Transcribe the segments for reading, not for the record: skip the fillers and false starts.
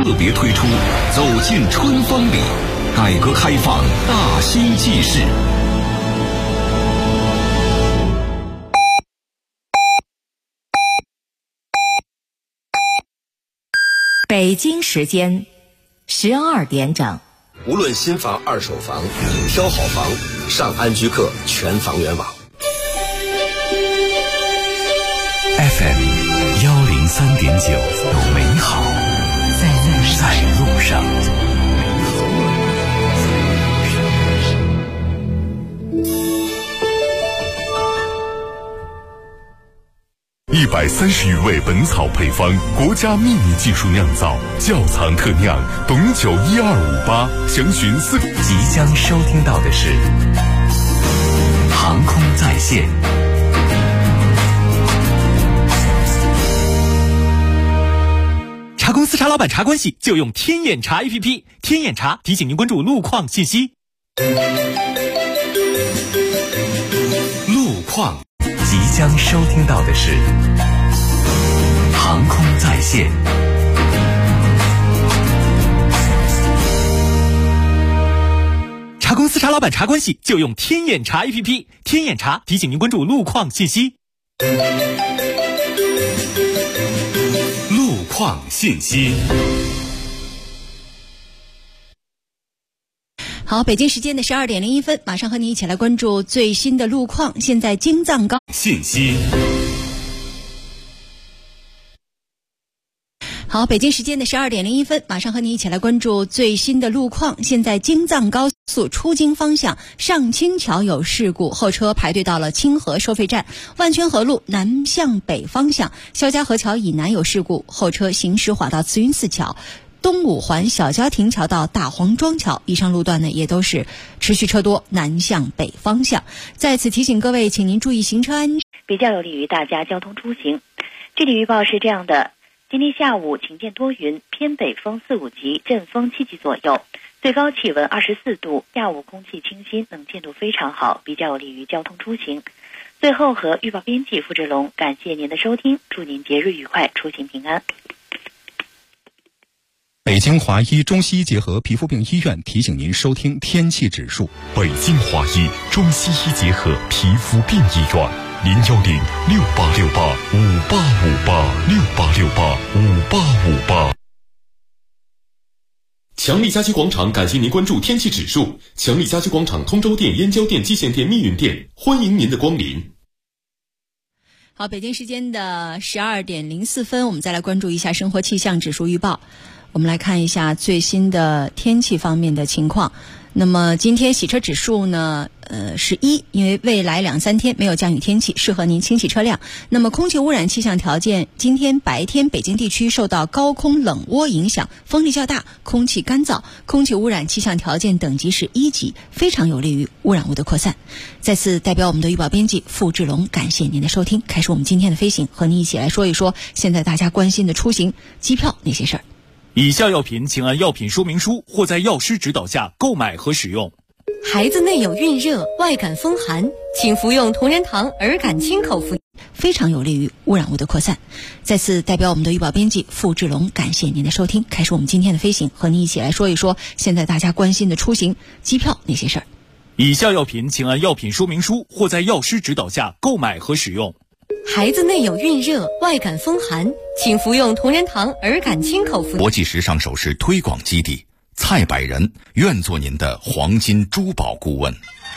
特别推出走进春风里，改革开放大新纪事。 北京时间12点整。 无论新房二手房，挑好房上安居客全房源网。 FM 103.9，美好在路上。130余味本草配方，国家秘密技术酿造，窖藏特酿，董酒1258，详询4。即将收听到的是航空在线。 茶公司茶老板茶关系就用天眼查 APP， 天眼查提醒您关注路况信息。 路况。 即将收听到的是航空在线。 茶公司茶老板茶关系就用天眼查 APP， 天眼查提醒您关注路况信息。 路况信息。 好，北京时间的12点01分，马上和你一起来关注最新的路况。现在京藏高信息。 好，北京时间的12点01分，马上和你一起来关注最新的路况。现在京藏高速出京方向上清桥有事故，后车排队到了清河收费站。万圈河路南向北方向肖家河桥以南有事故，后车行驶滑到慈云寺桥。东五环小郊亭桥到大黄庄桥，以上路段呢也都是持续车多，南向北方向。在此提醒各位，请您注意行车安全， 比较有利于大家交通出行。地理预报是这样的：今天下午晴间多云，偏北风4、5级，阵风7级左右，最高气温24度，下午空气清新，能见度非常好，比较有利于交通出行。最后和预报编辑付志龙感谢您的收听，祝您节日愉快，出行平安。 北京华医中西医结合皮肤病医院提醒您收听天气指数。 北京华医中西医结合皮肤病医院，0106868585858，68685858。 强力家居广场感谢您关注天气指数。强力家居广场通州店、燕郊店、蓟县店、密云店，欢迎您的光临。 好，北京时间的12点04分，我们再来关注一下生活气象指数预报。我们来看一下最新的天气方面的情况。那么今天洗车指数呢是1，因为未来2-3天没有降雨天气，适合您清洗车辆。那么空气污染气象条件，今天白天北京地区受到高空冷涡影响，风力较大，空气干燥，空气污染气象条件等级是1级，非常有利于污染物的扩散。再次代表我们的预报编辑付志龙感谢您的收听，开始我们今天的飞行，和您一起来说一说现在大家关心的出行机票那些事儿。 以下药品请按药品说明书或在药师指导下购买和使用。 孩子内有孕热、外感风寒，请服用同仁堂儿感清口服， 非常有利于污染物的扩散。再次代表我们的预报编辑付志龙感谢您的收听，开始我们今天的飞行，和您一起来说一说现在大家关心的出行机票那些事儿。 以下药品请按药品说明书或在药师指导下购买和使用。 孩子内有孕热、外感风寒，请服用同仁堂儿感清口服。 国际时尚首饰推广基地，蔡百人愿做您的黄金珠宝顾问。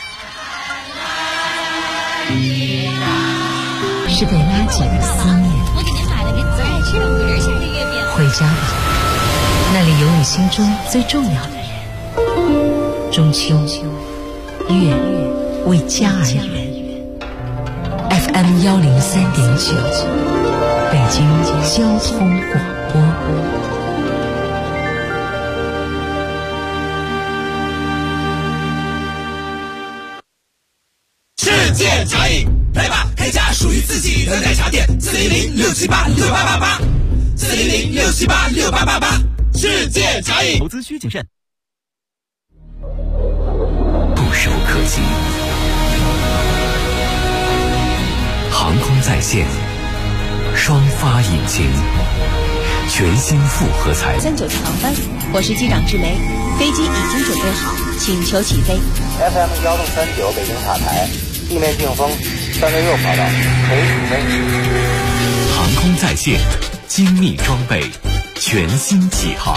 是被拉紧的思念。 我给您买了您最爱吃的5仁馅的月饼。 回家吧，那里有你心中最重要的人。中秋，月为家而圆。FM 103.9，北京交通广播。 世界茶饮，来吧，开家属于自己的奶茶店，400-678-6888，400-678-6888，世界茶饮。 投资需谨慎。 不手可及。航空在线，双发引擎， 全新复合材。 39次航班，我是机长志梅，飞机已经准备好，请求起飞。 FM 1639北京塔台，地面净风366跑道，可以起飞。 航空在线，精密装备，全新启航。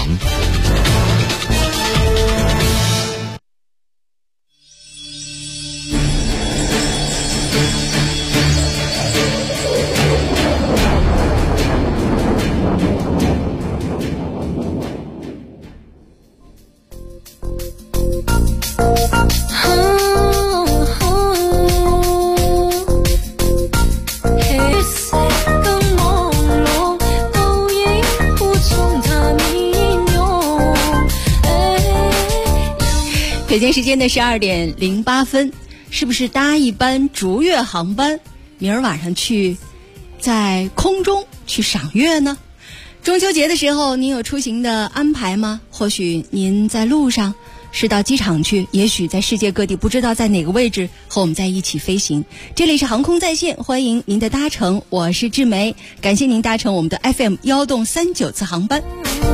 北京时间的12点08分，是不是搭一班逐月航班，明儿晚上去在空中去赏月呢？中秋节的时候，您有出行的安排吗？或许您在路上，是到机场去，也许在世界各地，不知道在哪个位置和我们在一起飞行。这里是航空在线，欢迎您的搭乘，我是志梅，感谢您搭乘我们的 FM 139次航班。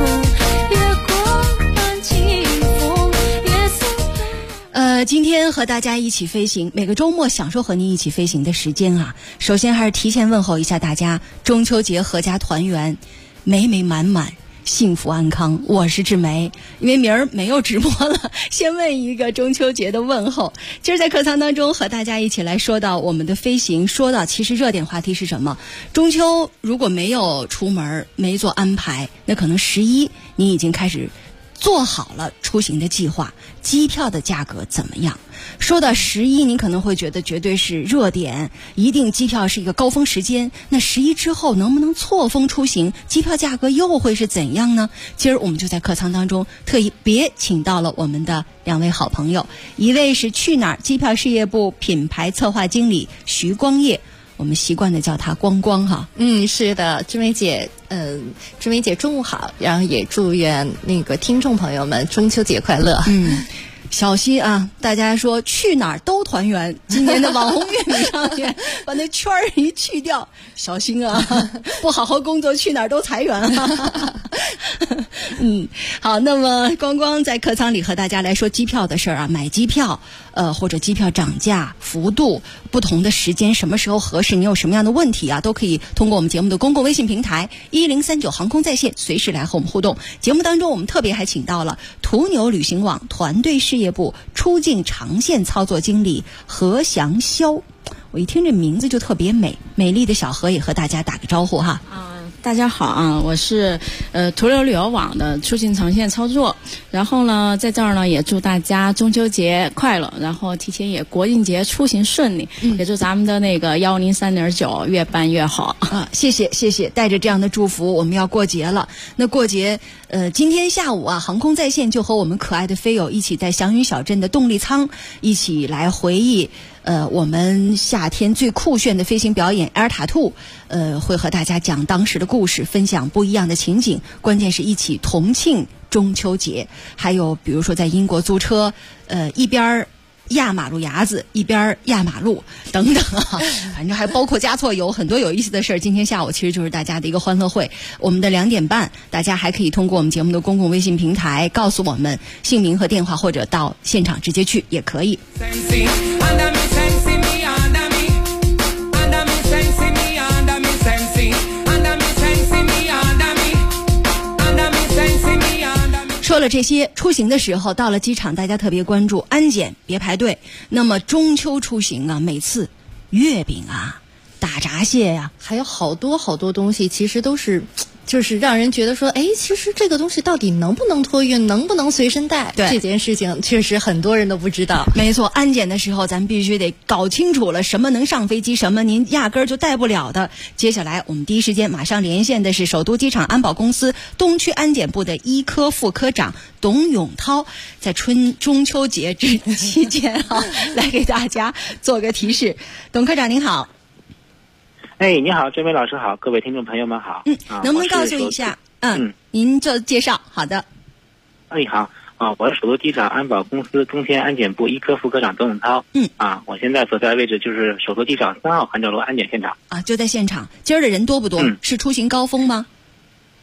今天和大家一起飞行，每个周末享受和您一起飞行的时间啊。首先还是提前问候一下大家，中秋节阖家团圆，美美满满，幸福安康。我是志梅，因为明儿没有直播了，先问一个中秋节的问候。今儿在客舱当中和大家一起来说到我们的飞行，说到其实热点话题是什么？中秋如果没有出门，没做安排，那可能11你已经开始做好了出行的计划，机票的价格怎么样？说到11，您可能会觉得绝对是热点，一定机票是一个高峰时间。那11之后能不能错峰出行？机票价格又会是怎样呢？今儿我们就在客舱当中特意请到了我们的2位好朋友，一位是去哪儿机票事业部品牌策划经理徐光业，我们习惯的叫他光光哈。 是的，志梅姐中午好，然后也祝愿那个听众朋友们中秋节快乐。 小心啊！大家说去哪儿都团圆，今年的网红月饼上面把那圈儿一去掉，小心啊！不好好工作，去哪儿都裁员啊！好，那么光光在客舱里和大家来说机票的事儿啊，买机票，或者机票涨价幅度，不同的时间什么时候合适，你有什么样的问题啊，都可以通过我们节目的公共微信平台1039航空在线随时来和我们互动。节目当中我们特别还请到了途牛旅行网团队事业部出境长线操作经理何祥霄，我一听这名字就特别美丽的小何也和大家打个招呼哈。 大家好啊，我是途牛旅游网的出境长线操作，然后呢在这儿呢也祝大家中秋节快乐，然后提前也国庆节出行顺利，也祝咱们的那个103.9越办越好啊！谢谢，带着这样的祝福，我们要过节了。那过节今天下午啊，航空在线就和我们可爱的飞友一起在祥云小镇的动力舱一起来回忆我们夏天最酷炫的飞行表演 Air Tattoo， 会和大家讲当时的故事，分享不一样的情景，关键是一起同庆中秋节。还有比如说在英国租车，一边压马路牙子一边压马路等等啊，反正还包括加错油，很多有意思的事儿。今天下午其实就是大家的一个欢乐会。我们的2点半，大家还可以通过我们节目的公共微信平台告诉我们姓名和电话，或者到现场直接去也可以。说了这些，出行的时候到了机场，大家特别关注安检，别排队。那么中秋出行啊，每次月饼啊、大闸蟹呀， 还有好多东西，其实都是就是让人觉得说，其实这个东西到底能不能托运，能不能随身带？ 对， 这件事情确实很多人都不知道。 没错，安检的时候咱必须得搞清楚了，什么能上飞机，什么您压根儿就带不了的。接下来我们第一时间马上连线的是首都机场安保公司东区安检部的医科副科长董永涛，在中秋节期间来给大家做个提示。董科长您好。 你好，这位老师好，各位听众朋友们好。 能不能告诉一下您做介绍？好的。 好我是首都机场安保公司中天安检部医科副科长董永涛。我现在所在位置就是首都机场3号环角楼安检现场。 就在现场。今儿的人多不多？是出行高峰吗？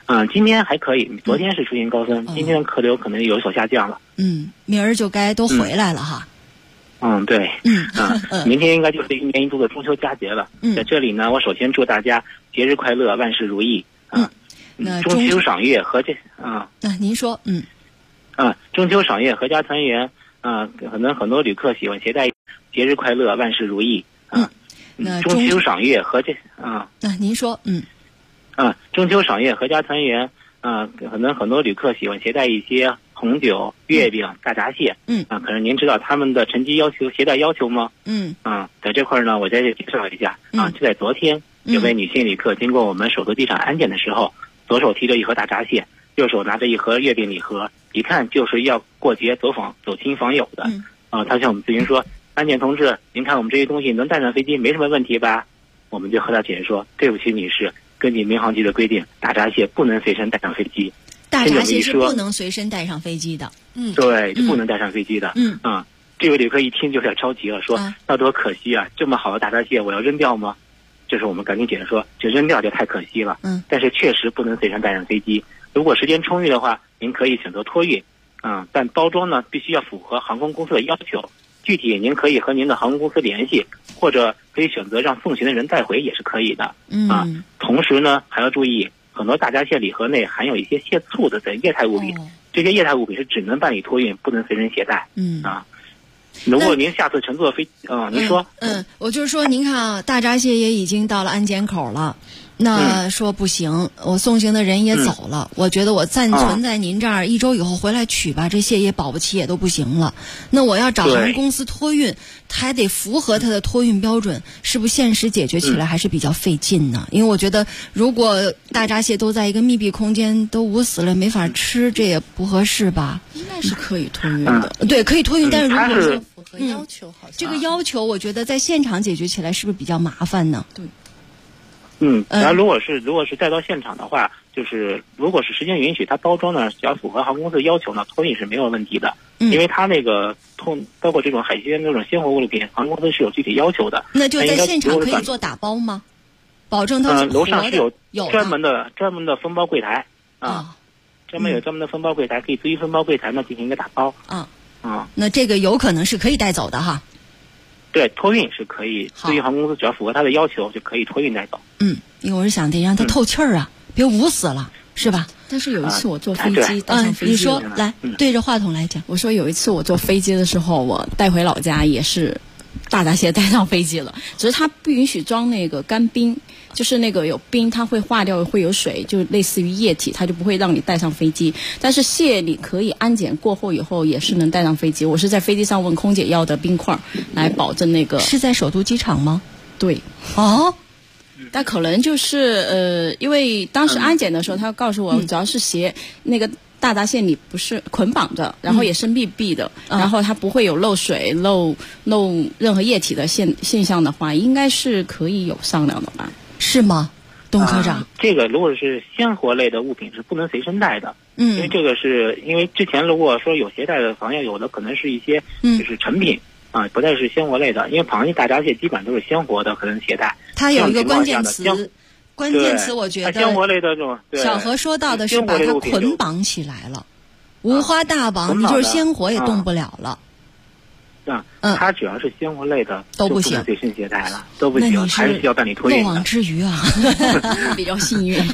今天还可以，昨天是出现高峰，今天客流可能有所下降了。 明儿就该都回来了哈。 对。明天应该就是一年一度的中秋佳节了。在这里呢，我首先祝大家节日快乐，万事如意。 那中秋赏月您说。 中秋赏月，阖家团圆。可能很多旅客喜欢携带节日快乐，万事如意。 那中秋赏月您说。 中秋赏月，阖家团圆。可能很多旅客喜欢携带一些红酒、月饼、大闸蟹。可是您知道他们的乘机要求、携带要求吗？在这块呢，我再介绍一下。就在昨天，有位女性旅客经过我们首都机场安检的时候，左手提着一盒大闸蟹，右手拿着一盒月饼礼盒，一看就是要过节走亲访友的。她向我们咨询说：“安检同志，您看我们这些东西能带上飞机，没什么问题吧？”我们就和她解释说：“对不起，女士，根据民航局的规定，大闸蟹不能随身带上飞机。” 大闸蟹是不能随身带上飞机的。 对，就不能带上飞机的。这位旅客一听就有点着急了，说：“那多可惜啊！这么好的大闸蟹，我要扔掉吗？”这时候我们赶紧解释说：“这扔掉就太可惜了。但是确实不能随身带上飞机。如果时间充裕的话，您可以选择托运。但包装呢必须要符合航空公司的要求。具体您可以和您的航空公司联系，或者可以选择让送行的人带回也是可以的。同时呢还要注意，很多大闸蟹礼盒内含有一些蟹醋的液态物品。这些液态物品是只能办理托运，不能随身携带。如果您下次乘坐您说。 我就是说，您看啊，大闸蟹也已经到了安检口了，那说不行，我送行的人也走了，我觉得我暂存在您这儿，1周以后回来取吧，这蟹也保不齐也都不行了。那我要找航空公司托运，还得符合它的托运标准，是不是现实解决起来还是比较费劲呢？因为我觉得，如果大闸蟹都在一个密闭空间，都捂死了没法吃，这也不合适吧？ 应该是可以托运的。 对，可以托运，但是如果说符合要求，好像这个要求，我觉得在现场解决起来是不是比较麻烦呢？ 对。 然后如果是带到现场的话，就是如果是时间允许，它包装呢只要符合航空公司的要求呢，托运是没有问题的。因为它那个包括这种海鲜这种鲜活物品，航空公司是有具体要求的。 那就在现场可以做打包吗？保证它是活的。 楼上是有专门的分包柜台专门的分包柜台，可以咨询分包柜台呢进行一个打包。 那这个有可能是可以带走的哈。 对，托运是可以，咨询航空公司只要符合它的要求就可以托运带走。 因为我是想得让它透气儿啊，别捂死了，是吧？ 但是有一次我坐飞机，带上飞机， 你说来对着话筒来讲。 我说有一次我坐飞机的时候，我带回老家也是大闸蟹带上飞机了，只是它不允许装那个干冰，就是那个有冰它会化掉，会有水，就类似于液体，它就不会让你带上飞机。但是蟹你可以安检过后以后也是能带上飞机。我是在飞机上问空姐要的冰块，来保证那个。 是在首都机场吗？ 对。但可能就是因为当时安检的时候，他告诉我，只要是那个大闸蟹你不是捆绑着，然后也是密闭的，然后它不会有漏水、漏任何液体的现象的话，应该是可以有商量的吧？ 是吗，董科长？ 这个如果是鲜活类的物品是不能随身带的。因为这个是因为之前如果说有携带的行业，有的可能是一些就是成品。不再是鲜活类的，因为螃蟹、大闸蟹基本都是鲜活的，可能携带。 它有一个关键词，我觉得鲜活类的这种。 小何说到的是把它捆绑起来了，五花大绑，你就是鲜活也动不了了。 它只要是鲜活类的都不行， 随身携带了都不行，还是需要办理托运的。 漏网之鱼啊， 比较幸运。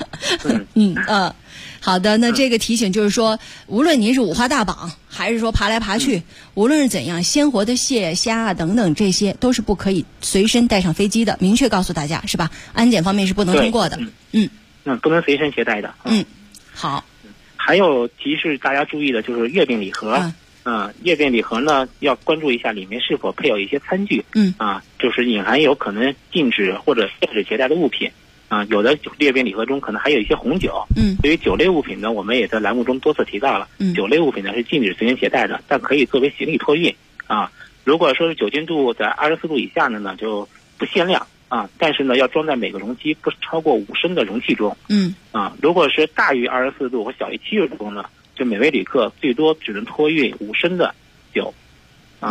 好的，那这个提醒就是说，无论您是五花大绑，还是说爬来爬去，无论是怎样，鲜活的蟹、虾啊等等，这些都是不可以随身带上飞机的，明确告诉大家，是吧？安检方面是不能通过的。 不能随身携带的。 好。 还有提示大家注意的就是月饼礼盒。月饼礼盒呢，要关注一下里面是否配有一些餐具。就是隐含有可能禁止或者限制携带的物品。有的月饼礼盒中可能还有一些红酒。对于酒类物品呢，我们也在栏目中多次提到了，酒类物品呢是禁止随身携带的，但可以作为行李托运。如果说是酒精度在24度以下的呢，就不限量。但是呢，要装在每个容器不超过5升的容器中。如果是大于24度或小于70度呢，就每位旅客最多只能托运5升的酒。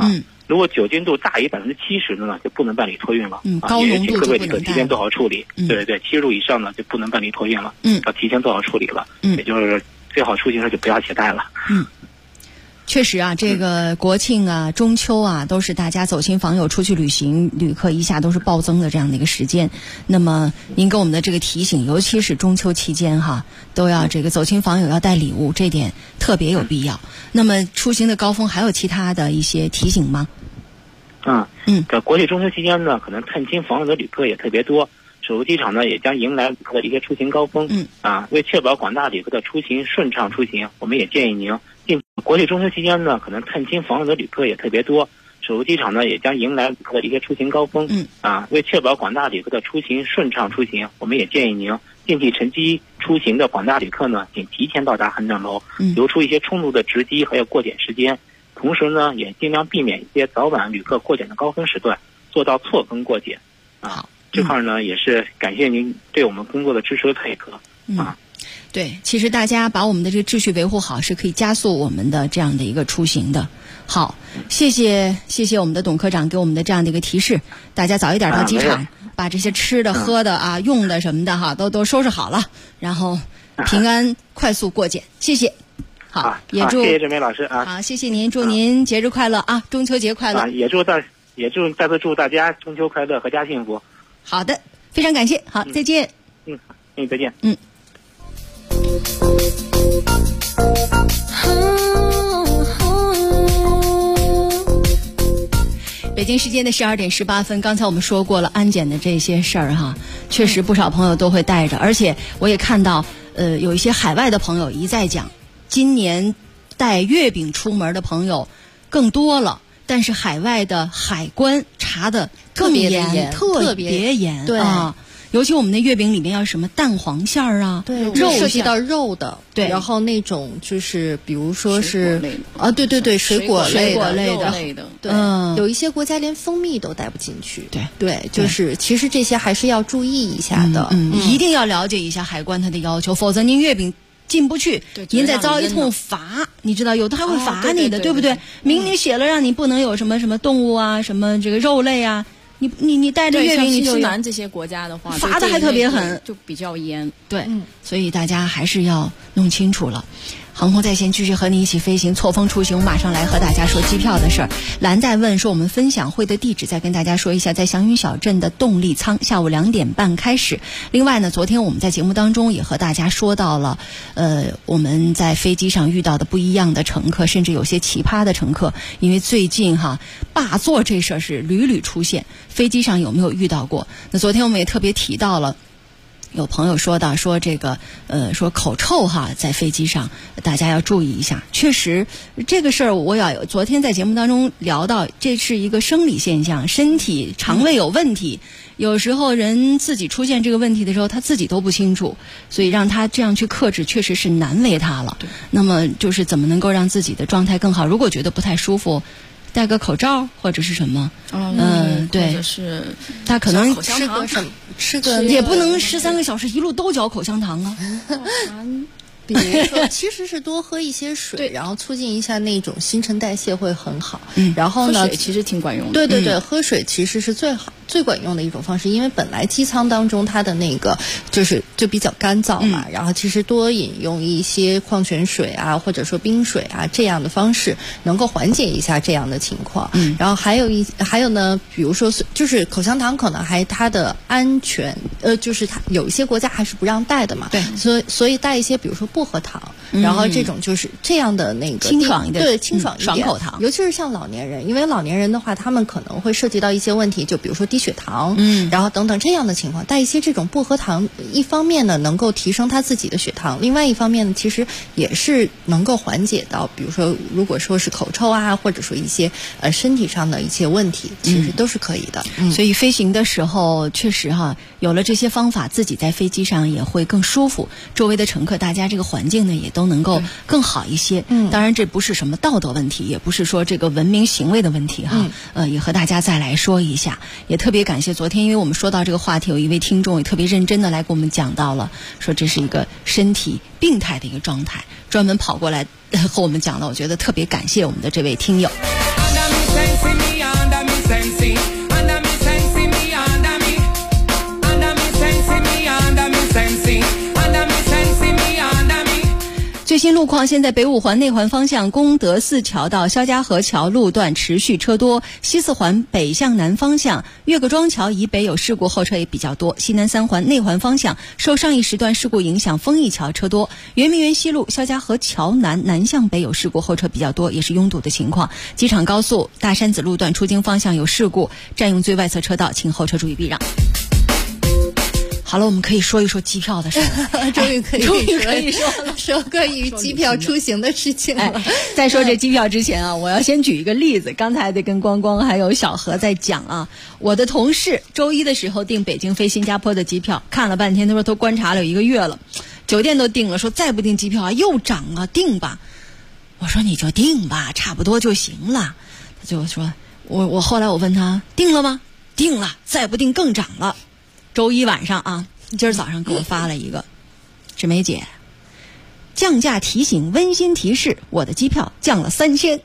如果酒精度大于70%的呢，就不能办理托运了。 高浓度就不能提前做好处理。对，70度以上呢就不能办理托运了。要提前做好处理了。也就是最好出行时就不要携带了。 确实啊，这个国庆啊、中秋啊，都是大家走亲访友、出去旅行，旅客一下都是暴增的这样的一个时间。那么您给我们的这个提醒，尤其是中秋期间哈，都要这个走亲访友要带礼物，这点特别有必要。那么出行的高峰还有其他的一些提醒吗？ 在国庆中秋期间呢，可能探亲访友的旅客也特别多，首都机场呢也将迎来旅客的一些出行高峰。为确保广大旅客的出行顺畅出行，我们也建议您。国庆中秋期间呢，可能探亲访友的旅客也特别多，首都机场呢也将迎来旅客的一些出行高峰。为确保广大旅客的出行顺畅出行，我们也建议您近期乘机出行的广大旅客呢，请提前到达航站楼，留出一些充足的值机还有过检时间。同时呢，也尽量避免一些早晚旅客过检的高峰时段，做到错峰过检。这块呢也是感谢您对我们工作的支持和配合。 对，其实大家把我们的这个秩序维护好，是可以加速我们的这样的一个出行的。好，谢谢我们的董科长给我们的这样的一个提示，大家早一点到机场，把这些吃的、喝的啊、用的什么的哈，都收拾好了，然后平安快速过检。谢谢。好，也祝谢谢郑梅老师啊。 好，谢谢您，祝您节日快乐啊，中秋节快乐。 也再次祝大家中秋快乐，阖家幸福。 好的，非常感谢。好，再见。 再见。 北京时间的12点18分，刚才我们说过了安检的这些事儿哈，确实不少朋友都会带着，而且我也看到有一些海外的朋友一再讲，今年带月饼出门的朋友更多了，但是海外的海关查的特别严，特别严。 对啊，尤其我们的月饼里面要什么蛋黄馅儿啊， 对， 肉涉及到肉的， 对， 然后那种就是比如说是对，水果类的，对，有一些国家连蜂蜜都带不进去，对，就是其实这些还是要注意一下的， 一定要了解一下海关它的要求，否则您月饼进不去，您再遭一通罚，你知道有的还会罚你的，对不对？明明写了让你不能有什么动物啊，什么这个肉类啊。你带着月饼，你就西南这些国家的话， 罚的还特别狠， 就比较严。 对，所以大家还是要弄清楚了。航空在线继续和你一起飞行，错峰出行。我马上来和大家说机票的事儿。兰在问说我们分享会的地址，再跟大家说一下，在祥云小镇的动力舱，下午2点半开始。另外呢，昨天我们在节目当中也和大家说到了，我们在飞机上遇到的不一样的乘客，甚至有些奇葩的乘客。因为最近霸座这事儿是屡屡出现，飞机上有没有遇到过？那昨天我们也特别提到了。有朋友说到说这个说口臭在飞机上大家要注意一下。确实这个事儿昨天在节目当中聊到，这是一个生理现象，身体肠胃有问题，有时候人自己出现这个问题的时候他自己都不清楚，所以让他这样去克制确实是难为他了。那么就是怎么能够让自己的状态更好，如果觉得不太舒服，戴个口罩或者是什么，对， 或者是他可能吃个也不能13个小时一路都嚼口香糖啊。 比如说，其实是多喝一些水，然后促进一下那种新陈代谢会很好。然后呢， 喝水其实挺管用的。 对，喝水其实是最管用的一种方式，因为本来机舱当中它的那个就比较干燥嘛，然后其实多饮用一些矿泉水啊，或者说冰水啊这样的方式，能够缓解一下这样的情况。然后还有呢，比如说就是口香糖可能它的安全，就是它有一些国家还是不让带的嘛。 对， 所以带一些比如说薄荷糖，然后这种就是这样的那个清爽一点， 对，清爽一点， 爽口糖。 尤其是像老年人，因为老年人的话，他们可能会涉及到一些问题，就比如说低血糖，然后等等这样的情况，带一些这种薄荷糖，一方面呢能够提升他自己的血糖，另外一方面呢，其实也是能够缓解到，比如说如果说是口臭啊，或者说一些身体上的一些问题，其实都是可以的。 所以飞行的时候，确实有了这些方法，自己在飞机上也会更舒服，周围的乘客大家这个环境呢也都能够更好一些。当然这不是什么道德问题，也不是说这个文明行为的问题也和大家再来说一下。也特别感谢昨天，因为我们说到这个话题，有一位听众也特别认真的来给我们讲到了，说这是一个身体病态的一个状态，专门跑过来和我们讲了，我觉得特别感谢我们的这位听友。 最新路况，现在北五环内环方向功德寺桥到肖家河桥路段持续车多，西四环北向南方向岳各庄桥以北有事故，后车也比较多。西南三环内环方向受上一时段事故影响，丰益桥车多。圆明园西路肖家河桥南南向北有事故，后车比较多，也是拥堵的情况。机场高速大山子路段出京方向有事故，占用最外侧车道，请后车注意避让。好了，我们可以说一说机票的事了。终于可以说关于机票出行的事情了。 在说这机票之前啊，我要先举一个例子。刚才得跟光光还有小何在讲啊，我的同事周一的时候订北京飞新加坡的机票，看了半天，他说都观察了有1个月了，酒店都订了，说再不订机票啊又涨了，订吧。我说你就订吧，差不多就行了。他就说我后来我问他订了吗？订了，再不订更涨了。周一晚上啊，今儿早上给我发了一个，志梅姐，降价提醒，温馨提示，我的机票降了3000。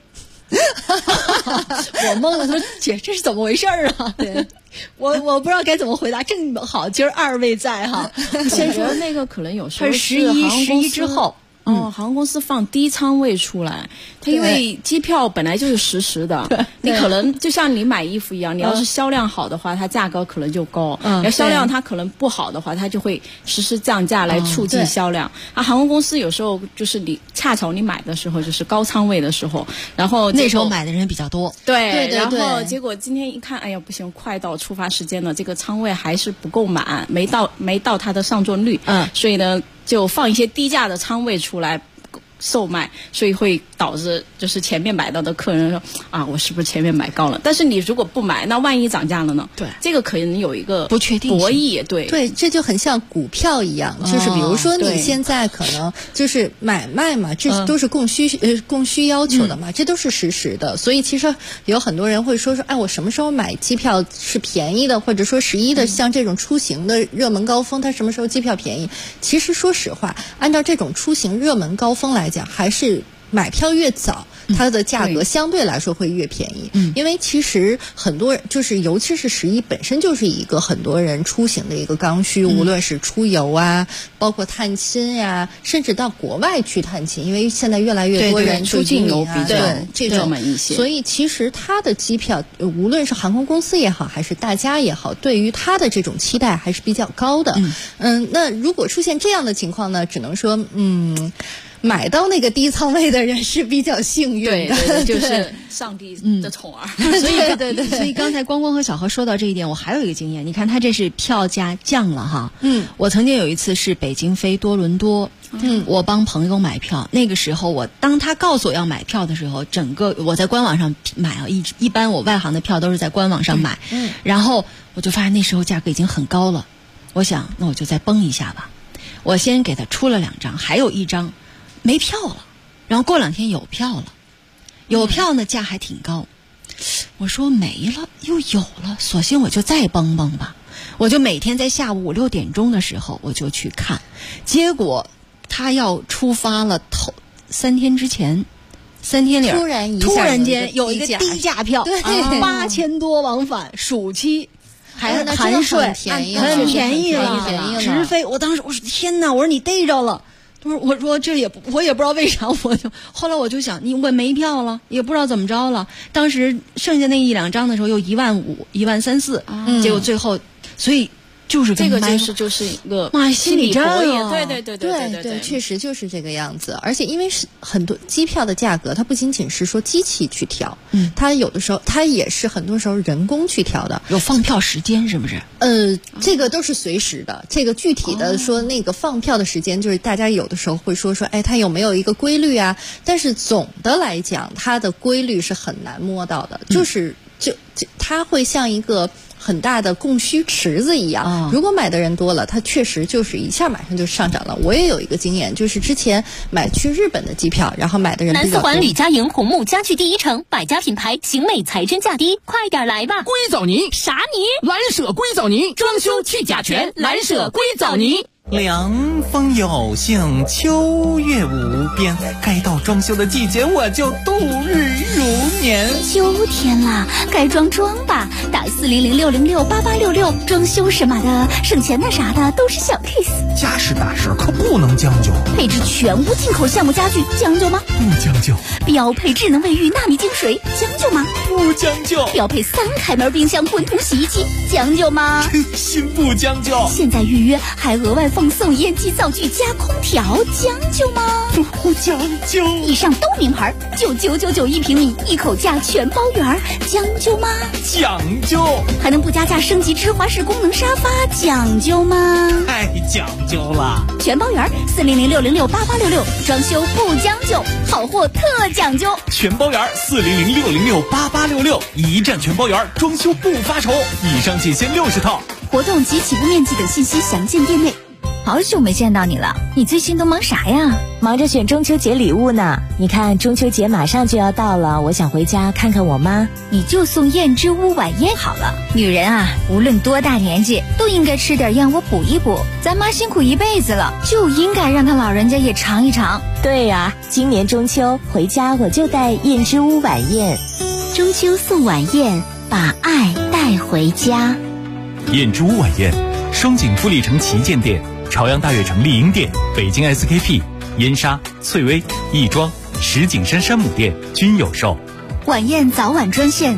我懵了，他说姐这是怎么回事啊？对，我不知道该怎么回答。正好今儿2位在哈， 先说那个可能有时候是11之后。 航空公司放低舱位出来，它因为机票本来就是实时的，你可能就像你买衣服一样，你要是销量好的话，它价格可能就高；要销量它可能不好的话，它就会实时降价来促进销量。航空公司有时候就是你恰巧你买的时候就是高舱位的时候，然后那时候买的人比较多， 对，然后结果今天一看，哎呀不行，快到出发时间了，这个舱位还是不够满，没到它的上座率，所以呢就放一些低价的舱位出来售卖，所以会导致就是前面买到的客人说啊，我是不是前面买高了？但是你如果不买，那万一涨价了呢？ 对， 这个可能有一个不确定博弈，对， 这就很像股票一样，就是比如说你现在可能就是买卖嘛，这都是供需要求的嘛，这都是实时的，所以其实有很多人会说，哎，我什么时候买机票是便宜的，或者说11的像这种出行的热门高峰，它什么时候机票便宜？其实说实话，按照这种出行热门高峰来讲，还是买票越早，它的价格相对来说会越便宜。因为其实很多人就是尤其是11本身就是一个很多人出行的一个刚需，无论是出游啊，包括探亲呀，甚至到国外去探亲，因为现在越来越多人出境游比较热门一些， 所以其实它的机票无论是航空公司也好，还是大家也好，对于它的这种期待还是比较高的。那如果出现这样的情况呢，只能说买到那个低舱位的人是比较幸运的， 对，就是上帝的宠儿。 所以刚才光光和小何说到这一点，我还有一个经验，你看他这是票价降了哈。我曾经有一次是北京飞多伦多，我帮朋友买票，那个时候当他告诉我要买票的时候，整个我在官网上买啊，一般我外行的票都是在官网上买，然后我就发现那时候价格已经很高了，我想那我就再崩一下吧，我先给他出了2张，还有1张没票了，然后过2天有票了，有票呢价还挺高，我说没了又有了，索性我就再蹦蹦吧，我就每天在下午5、6点钟的时候我就去看，结果他要出发了3天之前3天里突然间有一个低价票，8000多往返，暑期还含税，很便宜了，直飞。我当时我说天哪，我说你逮着了。我说我也不知道为啥，后来我就想，我没票了，也不知道怎么着了。当时剩下那1、2张的时候又15000、13000，结果最后，所以就是这个就是一个心理战啊，对， 确实就是这个样子。而且因为是很多机票的价格，它不仅仅是说机器去调，它有的时候它也是很多时候人工去调的， 有放票时间是不是？ 这个都是随时的。这个具体的说那个放票的时间，就是大家有的时候会说，哎，它有没有一个规律啊？但是总的来讲，它的规律是很难摸到的，它会像一个很大的供需池子一样，如果买的人多了，它确实就是一下马上就上涨了。我也有一个经验，就是之前买去日本的机票，然后买的人比较多。 南四环吕家营红木家具第一城，百家品牌，型美才真价低，快点来吧！ 硅藻泥啥泥？ 蓝舍硅藻泥，装修去甲醛，蓝舍硅藻泥。 凉风有幸，秋月无边，该到装修的季节，我就度日如年。 秋天啦，该装吧，打400-606-8866，装修什么的，省钱的啥的都是小 case。 家事大事可不能将就， 配置全屋进口橡木家具，将就吗？ 不将就。 标配智能卫浴纳米净水，将就吗？ 不将就。 标配3开门冰箱滚筒洗衣机，将就吗？ 心不将就。 现在预约还额外奉送烟机灶具加空调，将就吗？ 不将就。 以上都名牌，99991平米，一口价全包圆，将就吗？ 讲究。 还能不加价升级芝华士功能沙发，讲究吗？ 太讲究了。 全包圆，400-606-8866，装修不将就，好货特讲究。 全包圆，400-606-8866，一站全包圆，装修不发愁。以上仅限60套。 活动及起步面积等信息详见店内。好久没见到你了，你最近都忙啥呀？ 忙着选中秋节礼物呢。你看中秋节马上就要到了，我想回家看看我妈。 你就送燕之屋晚宴好了。女人啊，无论多大年纪，都应该吃点燕窝补一补。咱妈辛苦一辈子了，就应该让她老人家也尝一尝。 对呀，今年中秋回家我就带燕之屋晚宴。 中秋送晚宴，把爱带回家。 燕之屋晚宴，双井富力城旗舰店、朝阳大悦城丽婴店、北京 SKP、燕莎、翠微、亦庄、石景山山姆店均有售。 晚宴早晚专线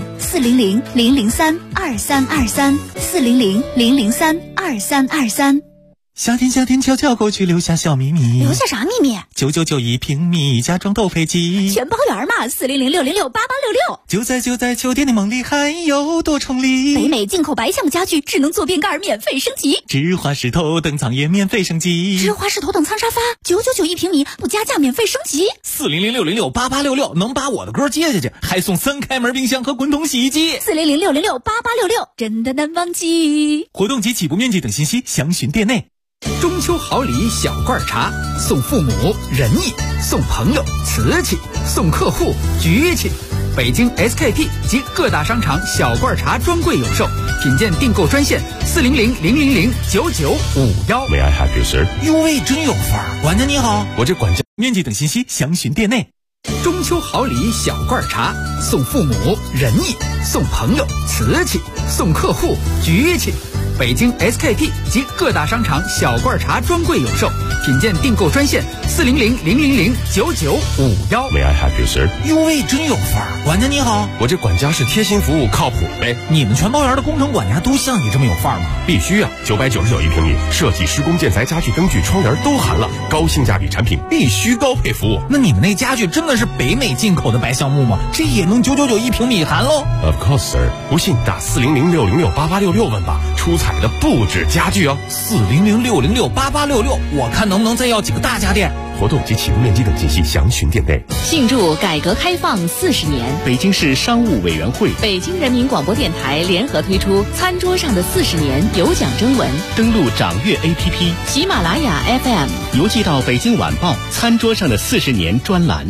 400-003-2323，400-003-2323。 夏天悄悄过去，留下小秘密。 留下啥秘密 ？9991平米，家装豆飞机， 全包圆嘛，400-606-8866。 就在秋天的梦里，还有多重礼。 北美进口白橡木家具，智能坐便盖免费升级。 芝华士头等舱也免费升级。 芝华士头等舱沙发，9991平米，不加价免费升级。 400-606-8866，能把我的歌接下去，还送3开门冰箱和滚筒洗衣机。 400-606-8866，真的难忘记。 活动及起步面积等信息详询店内。 中秋好礼小罐茶，送父母仁义，送朋友瓷器，送客户局气。北京 SKP 及各大商场小罐茶专柜有售，品鉴订购专线400-000-9951。 May I have you, sir？ 哟喂，真有范儿！管家你好，我这管家。面积等信息详询店内。 中秋好礼小罐茶，送父母仁义，送朋友瓷器，送客户局气。北京 SKP 及各大商场小罐茶专柜有售，品鉴订购专线400-000-9951。 May I have you, sir？ 哟喂，真有范儿！管家你好， 我这管家是贴心服务，靠谱呗。 你们全包圆的工程管家都像你这么有范儿吗？ 必须啊！999一平米，设计、施工、建材、家具、灯具、窗帘都含了，高性价比产品，必须高配服务。 那你们那家具真的是北美进口的白橡木吗？这也能999一平米含喽 ？Of course, sir。不信打400-606-8866问吧。出彩的不止家具哦 ，400-606-8866，我看能不能再要几个大家电。 活动及起步面积等信息详询店内。 庆祝改革开放40年， 北京市商务委员会、 北京人民广播电台联合推出餐桌上的40年有奖征文， 登录掌阅 APP、 喜马拉雅 FM， 邮寄到北京晚报餐桌上的40年专栏。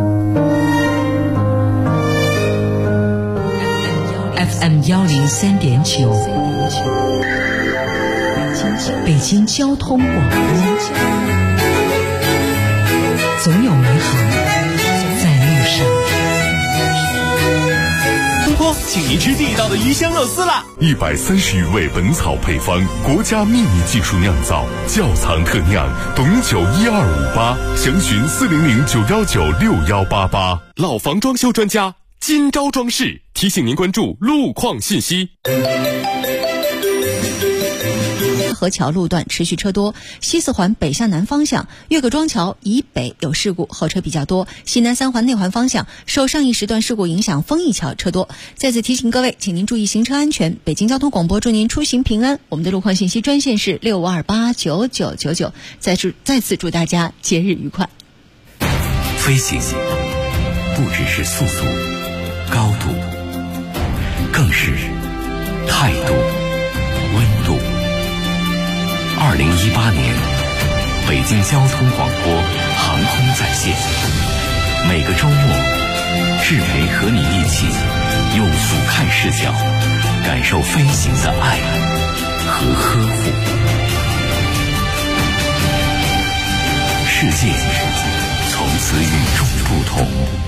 FM103.9，北京交通广播，总有美好在路上。 东坡，请您吃地道的鱼香肉丝啦 ！130余味本草配方，国家秘密技术酿造，窖藏特酿，董酒12588，详询400-919-6188。 老房装修专家金招装饰提醒您关注路况信息。 河桥路段持续车多，西四环北向南方向岳各庄桥以北有事故，后车比较多。西南三环内环方向受上一时段事故影响，丰益桥车多。再次提醒各位，请您注意行车安全。北京交通广播祝您出行平安。我们的路况信息专线是65289999。再次祝大家节日愉快。 飞行不只是速度、高度，更是态度、温度。2018年，北京交通广播航空在线，每个周末，志培和你一起用俯瞰视角，感受飞行的爱和呵护。 世界，从此与众不同。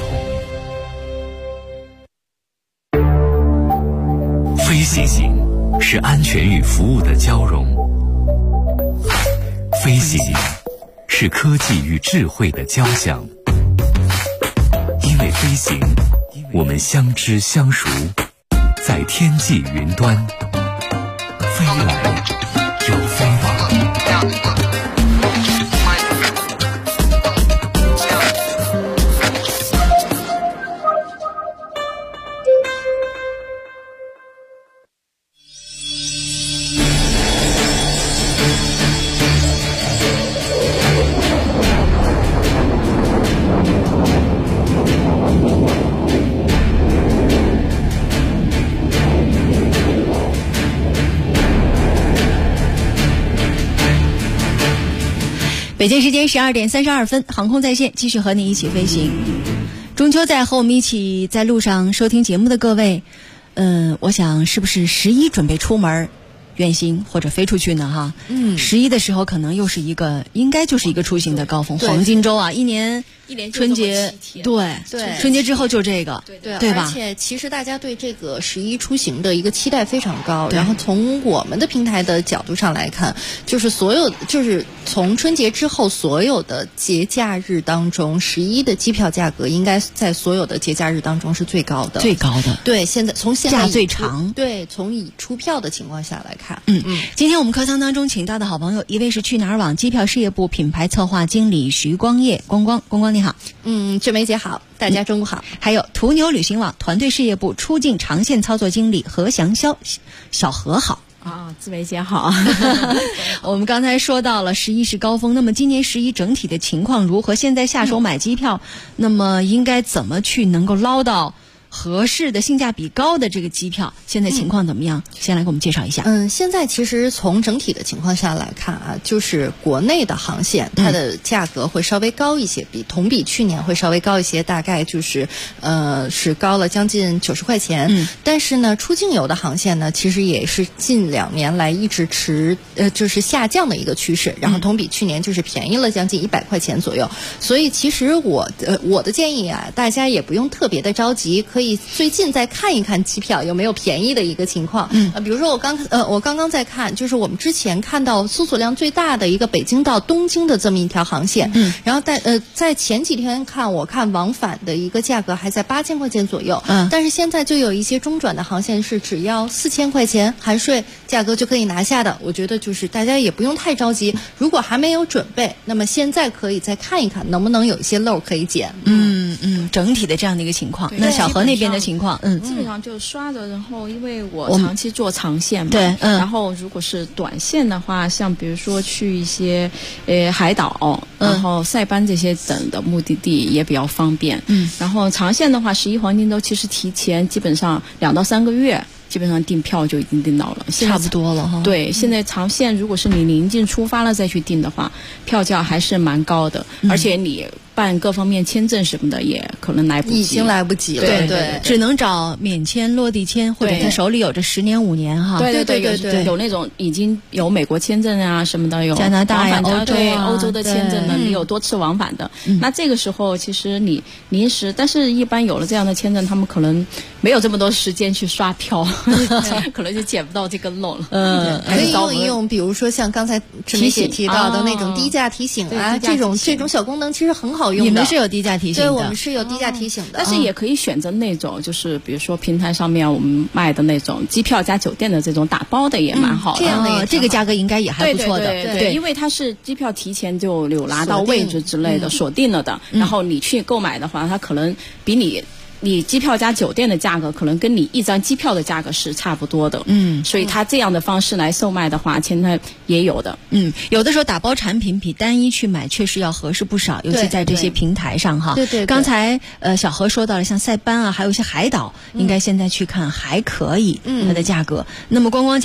飞行是安全与服务的交融，飞行是科技与智慧的交响。因为飞行，我们相知相熟，在天际云端飞来又飞往。 北京时间12点32分，航空在线继续和你一起飞行。中秋在，和我们一起在路上收听节目的各位，我想是不是11准备出门远行或者飞出去呢？哈，11的时候可能又是应该就是一个出行的高峰，黄金周啊，一年春节，对，春节之后就这个，对吧？ 而且其实大家对这个11出行的一个期待非常高。然后从我们的平台的角度上来看，就是从春节之后所有的节假日当中，11的机票价格应该在所有的节假日当中是最高的。对，现在价最长。 对，从已出票的情况下来看。 今天我们课堂当中请到的好朋友，一位是去哪儿网机票事业部品牌策划经理徐光业，光光你好。 志梅姐好，大家中午好。 还有途牛旅行网团队事业部出境长线操作经理何祥霄，小何好。 志梅姐好。 我们刚才说到了11是高峰，那么今年11整体的情况如何？现在下手买机票，那么应该怎么去能够捞到合适的性价比高的这个机票？现在情况怎么样？先来给我们介绍一下。 现在其实从整体的情况下来看啊，就是国内的航线它的价格会稍微高一些，同比去年会稍微高一些，大概就是是高了将近90块钱。但是呢，出境游的航线呢，其实也是近2年来一直就是下降的一个趋势，然后同比去年就是便宜了将近100块钱左右。所以其实我的建议啊，大家也不用特别的着急，可以最近再看一看机票有没有便宜的一个情况。比如说我刚刚在看，就是我们之前看到搜索量最大的一个北京到东京的这么一条航线，然后在前几天我看往返的一个价格还在8000块钱左右，但是现在就有一些中转的航线是只要4000块钱含税价格就可以拿下的。我觉得就是大家也不用太着急，如果还没有准备，那么现在可以再看一看能不能有一些漏可以捡。 整体的这样的一个情况。那小何那边的情况， 基本上就刷着，然后因为我长期做长线嘛， 对， 然后如果是短线的话，像比如说去一些海岛，然后塞班这些等的目的地也比较方便。然后长线的话，11黄金周其实提前基本上2到3个月。基本上订票就已经订到了， 差不多了哈。 对，现在长线如果是你临近出发了再去订的话，票价还是蛮高的，而且你办各方面签证什么的也可能来不及， 已经来不及了。 对，只能找免签、落地签，或者他手里有着10年、5年哈。 对，有那种已经有美国签证啊什么的，有加拿大呀、 欧洲的签证的，你有多次往返的。那这个时候其实你临时，但是一般有了这样的签证，他们可能没有这么多时间去刷票，可能就捡不到这个漏了。 可以用一用，比如说像刚才陈梅姐提到的那种低价提醒啊，这种小功能其实很好用的。 你们是有低价提醒的？ 对，我们是有低价提醒的。 但是也可以选择那种，就是比如说平台上面我们卖的那种机票加酒店的这种打包的也蛮好的。 这样的这个价格应该也还不错的。 对，因为它是机票提前就有拿到位置之类的锁定了的，然后你去购买的话，它可能比你机票加酒店的价格可能跟你一张机票的价格是差不多的，所以它这样的方式来售卖的话，现在也有的， 有的时候打包产品比单一去买确实要合适不少，尤其在这些平台上哈。 对。 刚才小何说到了像塞班啊，还有一些海岛，应该现在去看还可以它的价格。那么光讲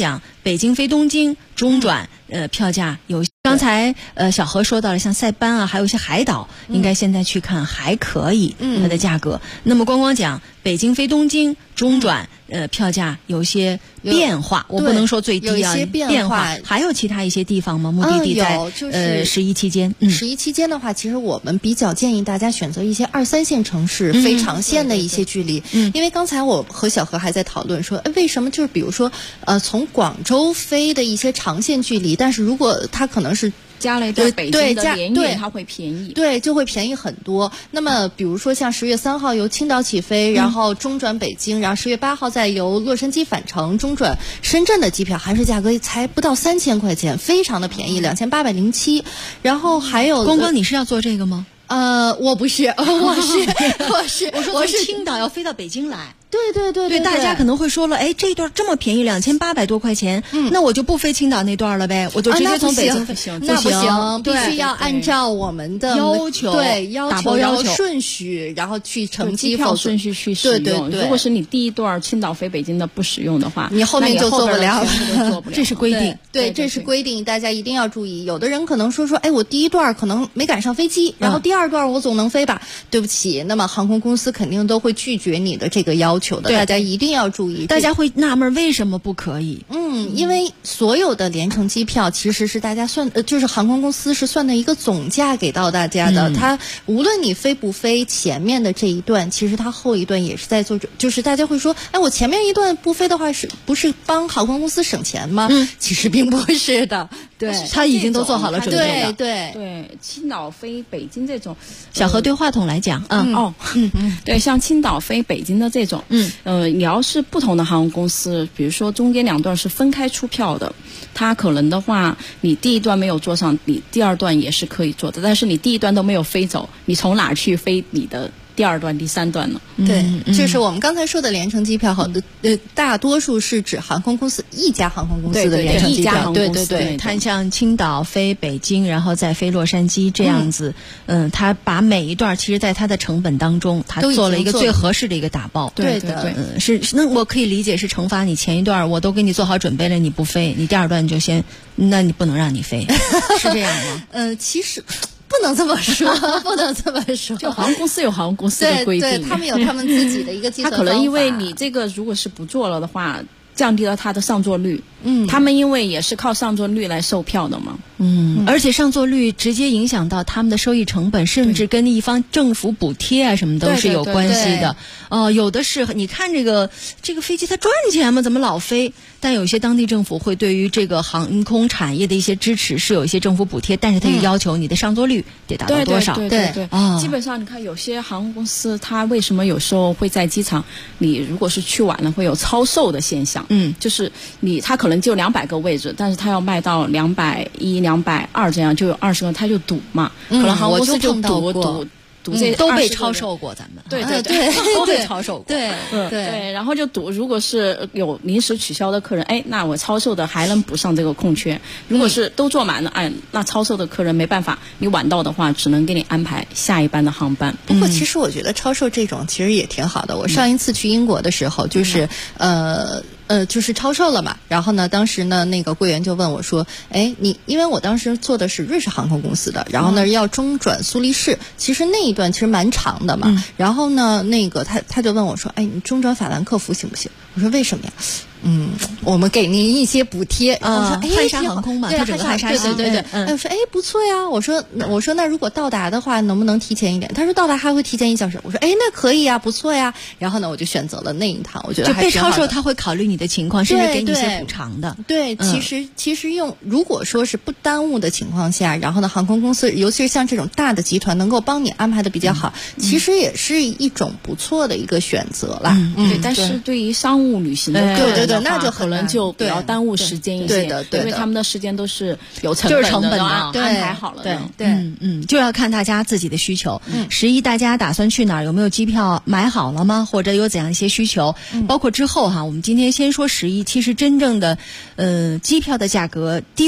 北京飞东京中转票价有。刚才小何说到了像塞班啊，还有一些海岛，应该现在去看还可以，它的价格。那么光讲北京飞东京中转票价有些变化，我不能说最低啊， 有些变化。 还有其他一些地方吗？目的地在11期间。 11期间的话，其实我们比较建议大家选择一些2、3线城市非长线的一些距离。因为刚才我和小何还在讨论说，为什么就是比如说从广州飞的一些长线距离，但是如果它可能是加了一段北京的联运，它会便宜， 对，就会便宜很多。那么比如说像10月3号由青岛起飞，然后中转北京，然后10月8号再由洛杉矶返程中转深圳的机票，还是价格才不到3000块钱，非常的便宜，2807。然后还有光你是要做这个吗？ 我不是，我是从青岛要飞到北京来。 对， 大家可能会说了，哎，这一段这么便宜，2800多块钱，那我就不飞青岛那段了呗，我就直接从北京飞。 那不行，必须要按照我们的要求， 要求顺序，然后去乘机票顺序去使用。 对， 如果是你第一段青岛飞北京的不使用的话， 你后面就做不了， 这是规定。 对，这是规定，大家一定要注意。有的人可能说，哎，我第一段可能没赶上飞机，然后第2段我总能飞吧？对不起，那么航空公司肯定都会拒绝你的这个要求的，大家一定要注意。 大家会纳闷为什么不可以？ 因为所有的联程机票其实是大家算，就是航空公司是算的一个总价给到大家的。它无论你飞不飞前面的这一段，其实它后一段也是在做，就是大家会说，哎，我前面一段不飞的话，是不是帮航空公司省钱吗？其实并不是的。 对，他已经都做好了准备了。 对， 青岛飞北京这种， 小何对话筒来讲， 对，像青岛飞北京的这种，你要是不同的航空公司，比如说中间2段是分开出票的，它可能的话，你第一段没有坐上，你第2段也是可以坐的，但是你第一段都没有飞走，你从哪儿去飞你的第2段、第3段呢？ 对，就是我们刚才说的联程机票，大多数是指航空公司一家航空公司的联程机票。 对，它像青岛飞北京，然后再飞洛杉矶这样子，它把每一段其实在它的成本当中，它做了一个最合适的一个打包。 对的， 那我可以理解是惩罚你前一段我都给你做好准备了，你不飞，你第2段你就先，那你不能让你飞，是这样吗？ 其实。不能这么说，不能这么说。 就航空公司有航空公司的规定， 对，他们有他们自己的一个计算方法。 他可能因为你这个如果是不做了的话，降低了它的上座率。他们因为也是靠上座率来售票的嘛。 而且上座率直接影响到他们的收益成本，甚至跟一方政府补贴啊什么都是有关系的。有的是你看这个飞机它赚钱吗？怎么老飞？但有一些当地政府会对于这个航空产业的一些支持是有一些政府补贴，但是它也要求你的上座率得达到多少。 对，基本上你看有些航空公司它为什么有时候会在机场，你如果是去晚了会有超售的现象。就是它可能就200个位置，但是它要卖到210、220这样，就有20个，它就堵嘛。可能航空公司就堵这都被超售过，咱们对都被超售过， 对， 然后就堵。如果是有临时取消的客人，哎，那我超售的还能补上这个空缺。如果是都坐满了，哎，那超售的客人没办法，你晚到的话，只能给你安排下一班的航班。 不过其实我觉得超售这种其实也挺好的。我上一次去英国的时候，就是就是超售了嘛，然后呢，当时呢，那个柜员就问我说：“哎，因为我当时坐的是瑞士航空公司的，然后呢要中转苏黎世，其实那一段其实蛮长的嘛。然后呢，那个他就问我说：‘哎，你中转法兰克福行不行？’我说：‘为什么呀？’我们给您一些补贴。我说：‘哎， 汉莎航空嘛，它整个汉莎系。 对。我说：‘哎，不错呀。’我说那如果到达的话，能不能提前一点？他说到达还会提前1小时。我说：‘哎，那可以呀，不错呀。’然后呢，我就选择了那一趟，我觉得还被超售，他会考虑你的情况，甚至给你一些补偿的。 对，其实如果说是不耽误的情况下，然后呢，航空公司尤其是像这种大的集团能够帮你安排的比较好，其实也是一种不错的一个选择啦。 对，但是对于商务旅行的客人的话， 那就可能就比较耽误时间一些。 对， 因为他们的时间都是有成本的，安排好了的。 对，就要看大家自己的需求。11大家打算去哪儿？有没有机票买好了吗？或者有怎样一些需求？包括之后哈，我们今天先说11，其实真正的机票的价格低谷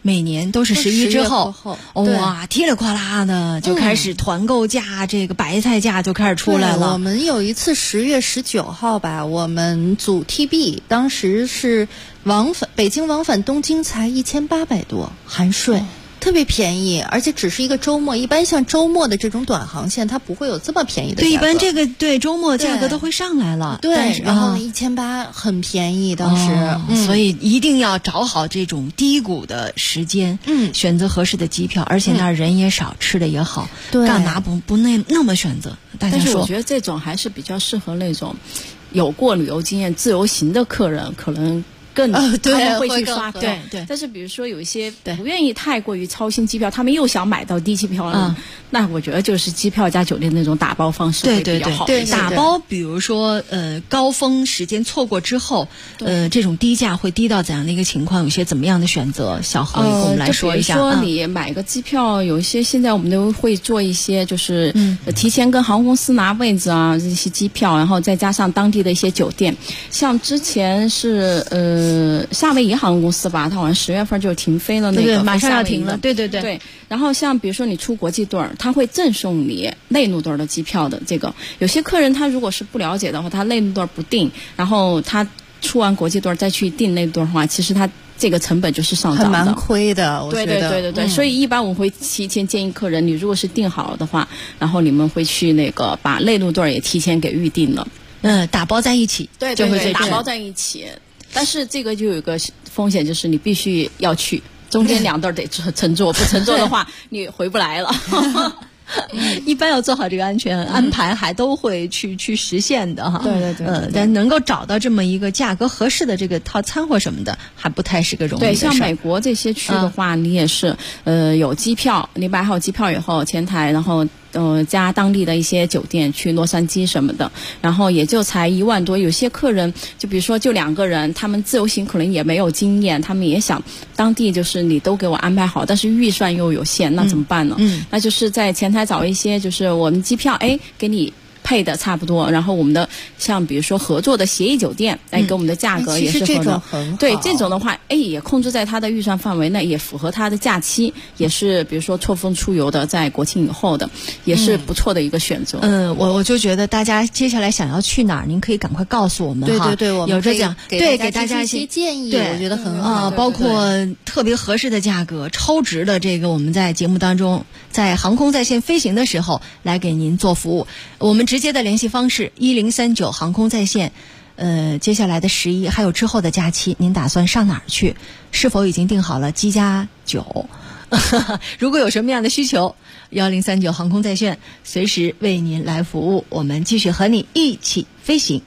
每年都是11之后，哇，噼里哗啦的就开始团购价，这个白菜价就开始出来了。 我们有一次10月19号吧，我们组 TB， 当时是北京往返东京才1800多，含税。特别便宜，而且只是一个周末。一般像周末的这种短航线，它不会有这么便宜的价格。 对，一般这个对周末价格都会上来了。 对，然后1800很便宜，当时。 所以一定要找好这种低谷的时间，选择合适的机票，而且那儿人也少，吃的也好，干嘛不那么选择？大家说， 但是我觉得这种还是比较适合那种有过旅游经验、自由行的客人，可能。他们会去刷，对。但是比如说有一些不愿意太过于操心机票，他们又想买到低机票了，那我觉得就是机票加酒店那种打包方式会比较好。 对，打包，比如说高峰时间错过之后，这种低价会低到怎样的一个情况？有些怎么样的选择？小何给我们来说一下。 比如说你买个机票，有一些现在我们都会做一些，就是提前跟航空公司拿位置啊，这些机票，然后再加上当地的一些酒店，像之前是夏威夷航空公司吧，它好像10月份就停飞了， 对，马上要停了，对。 然后像比如说你出国际队儿，他会赠送你内陆队儿的机票的。这个有些客人他如果是不了解的话，他内陆队儿不订，然后他出完国际队儿再去订内陆队儿的话，其实他这个成本就是上涨的， 很蛮亏的。我觉得对。所以一般我会提前建议客人，你如果是订好了的话，然后你们会去那个把内陆队儿也提前给预定了， 打包在一起， 对，打包在一起。但是这个就有一个风险，就是你必须要去，中间2对得乘坐，不乘坐的话你回不来了。 一般要做好这个安全安排，还都会去实现的哈。 对。 但能够找到这么一个价格合适的这个套餐或什么的，还不太是个容易的事。 对，像美国这些区的话，你也是有机票，你买好机票以后，前台然后加当地的一些酒店去洛杉矶什么的，然后也就才1万多。有些客人就比如说就2个人，他们自由行可能也没有经验，他们也想当地就是你都给我安排好，但是预算又有限，那怎么办呢？那就是在前台找一些就是我们机票给你配的差不多，然后我们的像比如说合作的协议酒店，给我们的价格也是合的。对，这种的话，也控制在他的预算范围内，也符合他的假期，也是比如说错峰出游的，在国庆以后的，也是不错的一个选择。 我就觉得大家接下来想要去哪儿，您可以赶快告诉我们哈。 对，我们有着讲，对，给大家一些建议， 对， 我觉得很好。 包括特别合适的价格、超值的这个，我们在节目当中，在航空在线飞行的时候来给您做服务。我们直接的联系方式1039航空在线。接下来的11还有之后的假期，您打算上哪儿去？是否已经订好了机加酒？如果有什么样的需求，1039航空在线随时为您来服务。我们继续和你一起飞行。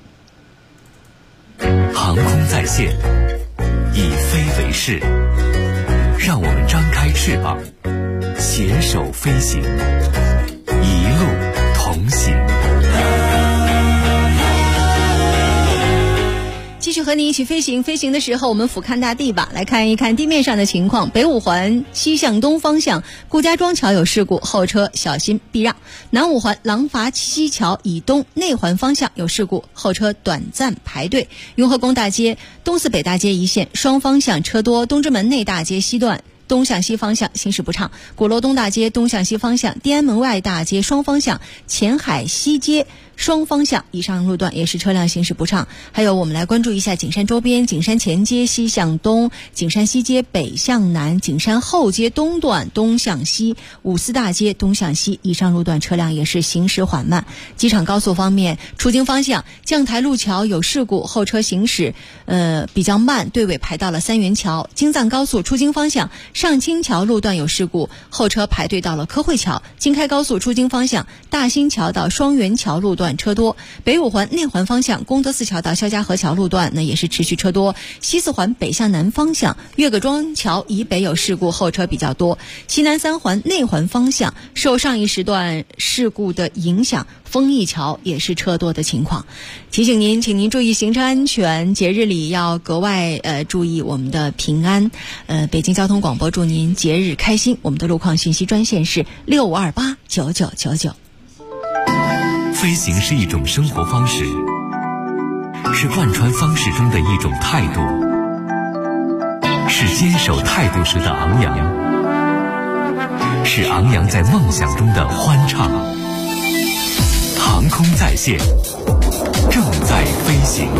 航空在线，以飞为誓，让我们张开翅膀，携手飞行，一路同行。 继续和你一起飞行，飞行的时候我们俯瞰大地吧，来看一看地面上的情况。北五环西向东方向顾家庄桥有事故，后车小心避让。南五环廊坊西桥以东内环方向有事故，后车短暂排队。雍和宫大街东四北大街一线双方向车多，东直门内大街西段东向西方向行驶不畅，鼓楼东大街东向西方向天安门外大街双方向前海西街双方向以上路段也是车辆行驶不畅。还有我们来关注一下景山周边，景山前街西向东，景山西街北向南，景山后街东段东向西，五四大街东向西以上路段车辆也是行驶缓慢。机场高速方面，出京方向将台路桥有事故，后车行驶比较慢，队尾排到了三元桥。京藏高速出京方向上清桥路段有事故，后车排队到了科汇桥。京开高速出京方向大兴桥到双元桥路段车多，北五环内环方向功德寺桥到肖家河桥路段也是持续车多。西四环北向南方向岳各庄桥以北有事故，后车比较多。西南三环内环方向受上一时段事故的影响，丰益桥也是车多的情况。提醒您，请您注意行车安全，节日里要格外注意我们的平安。北京交通广播祝您节日开心。我们的路况信息专线是65289999。 飞行是一种生活方式，是贯穿方式中的一种态度，是是坚守态度时的昂扬，是昂扬在梦想中的欢畅。航空在线，正在飞行。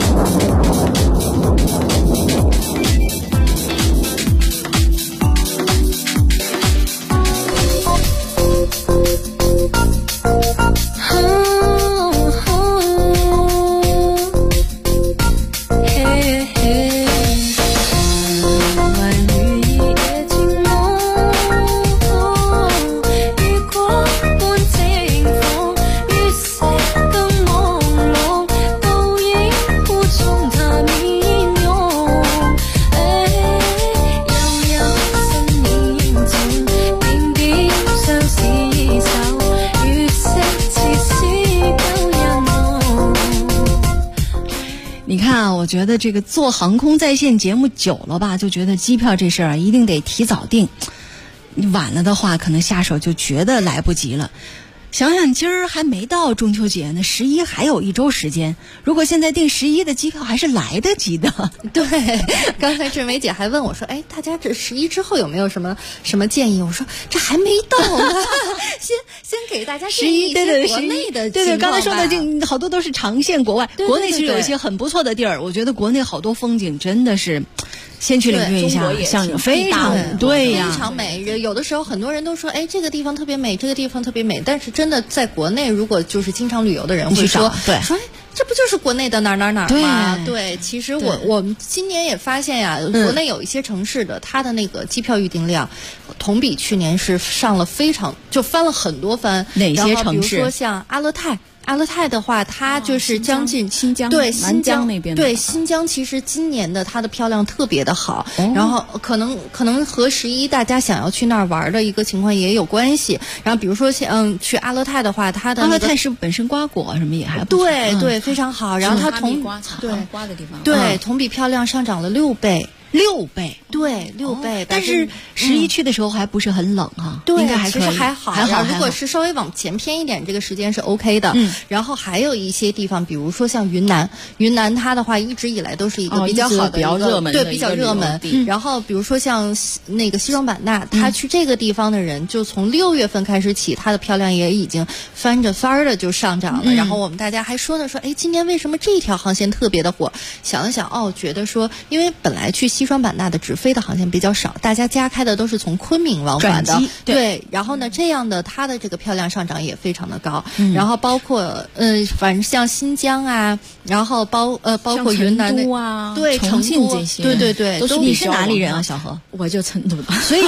我觉得这个做航空在线节目久了吧，就觉得机票这事儿一定得提早订，晚了的话可能下手就觉得来不及了。想想今儿还没到中秋节呢，11还有1周时间，如果现在订11的机票还是来得及的。 对，刚才志梅姐还问我说，大家这11之后有没有什么建议？我说这还没到呢，先给大家建议一些国内的。 对，刚才说的好多都是长线国外，国内其实有一些很不错的地儿，我觉得国内好多风景真的是先去领略一下，像非常对呀， 非常美。有的时候很多人都说，这个地方特别美，这个地方特别美，但是真的在国内，如果就是经常旅游的人会说，说这不就是国内的哪儿吗？对，其实我们今年也发现呀，国内有一些城市的它的那个机票预订量，同比去年是上了就翻了很多番。 哪些城市？ 比如说像阿勒泰的话，它就是将近新疆， 对新疆那边的。 对，新疆其实今年的它的票量特别的好，然后可能和11大家想要去那儿玩的一个情况也有关系。然后比如说像去阿勒泰的话，它的阿勒泰是本身瓜果什么也还不错， 对，非常好。然后它同瓜的地方， 对，同比票量上涨了6倍。 6倍， 对，6倍。 但是11去的时候还不是很冷哈， 对， 应该还可以， 其实还好。如果是稍微往前偏一点，这个时间是 OK 的。然后还有一些地方，比如说像云南它的话一直以来都是一个比较好的、 比较热门的， 对，比较热门。然后比如说像那个西双版纳，他去这个地方的人，就从6月份开始起，它的票量也已经翻着番儿的就上涨了。然后我们大家还说呢，今年为什么这条航线特别的火？想了想，觉得说，因为本来去西双版纳的直飞的航线比较少，大家加开的都是从昆明往返的，对。然后呢，这样的它的这个票量上涨也非常的高。然后包括反正像新疆啊，然后包括云南的啊， 对， 重庆这些， 对， 都是你是哪里人啊，小何？ 我就成都的， 所以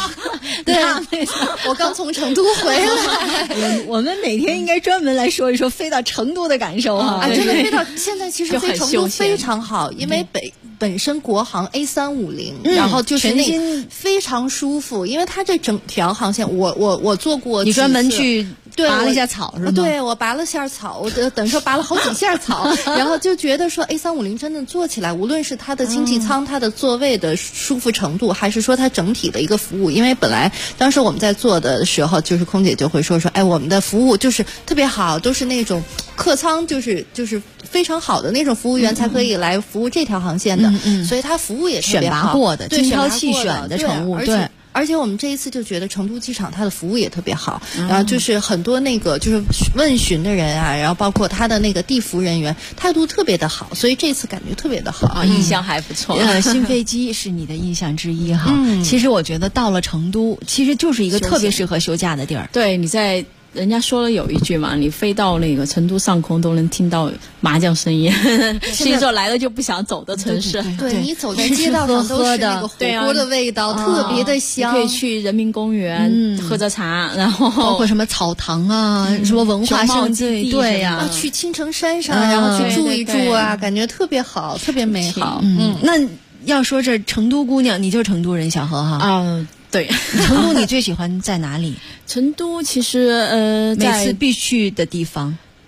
我刚从成都回来。 我们哪天应该专门来说一说飞到成都的感受哈。 真的飞到现在其实飞成都非常好，因为本身国航 A350，然后就是那非常舒服，因为它这整条航线，我做过， 你专门去拔了一下草是吗？ 对，我拔了下草，我等于说拔了好几下草，然后就觉得说 A350真的坐起来，无论是它的经济舱、它的座位的舒服程度，还是说它整体的一个服务，因为本来当时我们在做的时候，就是空姐就会说，我们的服务就是特别好，都是那种客舱就是非常好的那种服务员才可以来服务这条航线的，所以它服务也特别好， 选拔过的， 对， 精挑细选的乘务，对。 而且我们这一次就觉得成都机场它的服务也特别好，然后就是很多那个就是问询的人啊，然后包括他的那个地服人员态度特别的好，所以这次感觉特别的好， 印象还不错。 新飞机是你的印象之一哈。其实我觉得到了成都，其实就是一个特别适合休假的地儿。 对，你在。人家说了有一句嘛，你飞到那个成都上空都能听到麻将声音，是一座来了就不想走的城市。 对，你走在街道上都是那个火锅的味道，特别的香。 你可以去人民公园喝着茶，然后包括什么草堂啊，什么文化胜地，对呀， 去青城山上，然后去住一住啊，感觉特别好，特别美好。 那要说这成都姑娘，你就是成都人，小何哈。 对， 成都你最喜欢在哪里？ 成都其实每次必去的地方。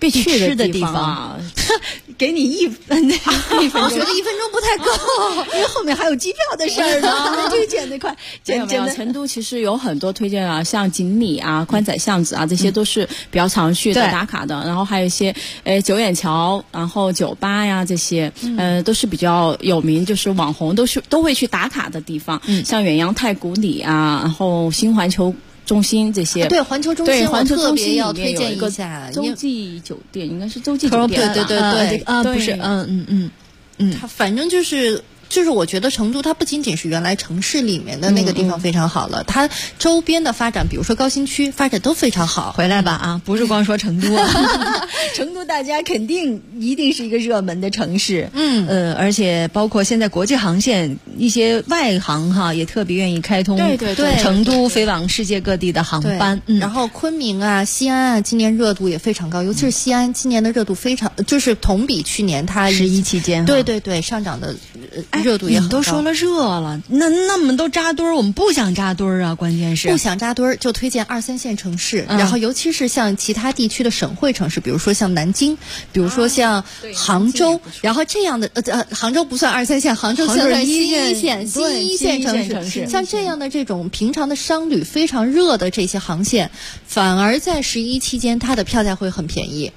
必去的地方啊。 给你1分钟， 我觉得1分钟不太够， 因为后面还有机票的事儿呢。这个剪得快，剪的。成都其实有很多推荐啊，像锦里啊、宽窄巷子啊，这些都是比较常去的打卡的。然后还有一些九眼桥，然后酒吧呀这些，都是比较有名，就是网红都会去打卡的地方。像远洋太古里啊，然后新环球中心这些， 对环球中心， 环球中心要推荐一下洲际酒店，应该是洲际酒店， 对不是， 它反正就是我觉得成都它不仅仅是原来城市里面的那个地方非常好了，它周边的发展，比如说高新区发展都非常好。 回来吧啊，不是光说成都，成都大家肯定一定是一个热门的城市，而且包括现在国际航线一些外航哈也特别愿意开通成都飞往世界各地的航班。 然后昆明啊、西安啊，今年热度也非常高，尤其是西安今年的热度非常，就是同比去年它 11期间， 对上涨的。热度也很高。 你都说了热了，那么都扎堆儿，我们不想扎堆儿啊，关键是不想扎堆儿，就推荐2、3线城市，然后尤其是像其他地区的省会城市，比如说像南京，比如说像杭州，然后这样的杭州不算2、3线，杭州算新一线城市，像这样的这种平常的商旅非常热的这些航线，反而在11期间它的票价会很便宜。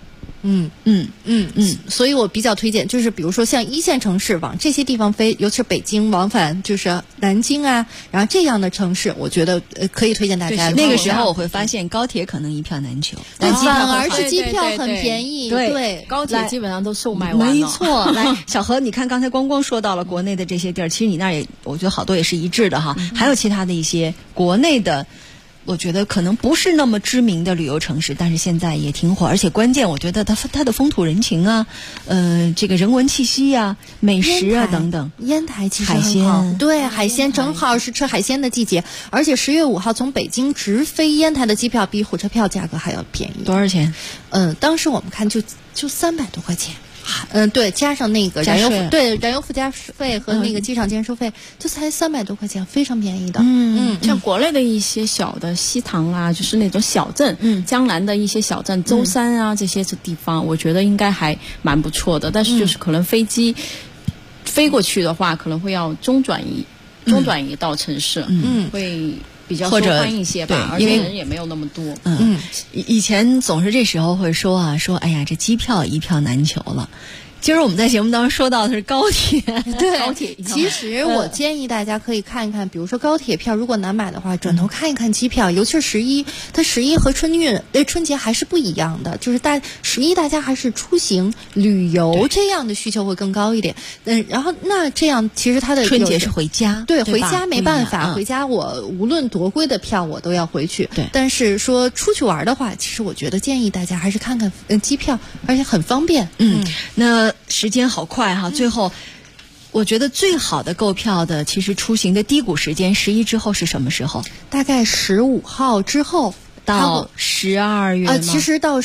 所以我比较推荐，就是比如说像1线城市往这些地方飞，尤其是北京往返，就是南京啊，然后这样的城市，我觉得可以推荐大家。 那个时候我会发现高铁可能一票难求， 但反而是机票很便宜。 对，高铁基本上都售卖完了。 没错，来，小何，你看刚才光说到了国内的这些地儿，其实你那儿也，我觉得好多也是一致的哈，还有其他的一些国内的。我觉得可能不是那么知名的旅游城市，但是现在也挺火，而且关键我觉得它的风土人情啊，这个人文气息啊、美食啊等等。 烟台其实很好，对，海鲜正好是吃海鲜的季节，而且10月5号从北京直飞烟台的机票比火车票价格还要便宜。 多少钱？ 当时我们看就300多块钱。对，加上那个燃油附加费和那个机场建收费，就才300多块钱，非常便宜的。 像国内的一些小的西塘啊，就是那种小镇，江南的一些小镇，舟山啊这些地方，我觉得应该还蛮不错的。但是就是可能飞机飞过去的话，可能会要中转移到城市，会比较受欢迎一些吧，而且人也没有那么多。 以前总是这时候会说哎呀，这机票一票难求了。今儿我们在节目当中说到的是高铁， 对，高铁。其实我建议大家可以看一看，比如说高铁票，如果难买的话，转头看一看机票，尤其是11，它11和春节还是不一样的，就是11大家还是出行旅游这样的需求会更高一点。然后那这样其实它的春节是回家， 对，回家没办法，回家我无论多贵的票我都要回去。对，但是说出去玩的话，其实我觉得建议大家还是看看机票，而且很方便。 那时间好快哈，最后我觉得最好的购票的其实出行的低谷时间11之后是什么时候？ 大概15号之后到12月吗？ 其实到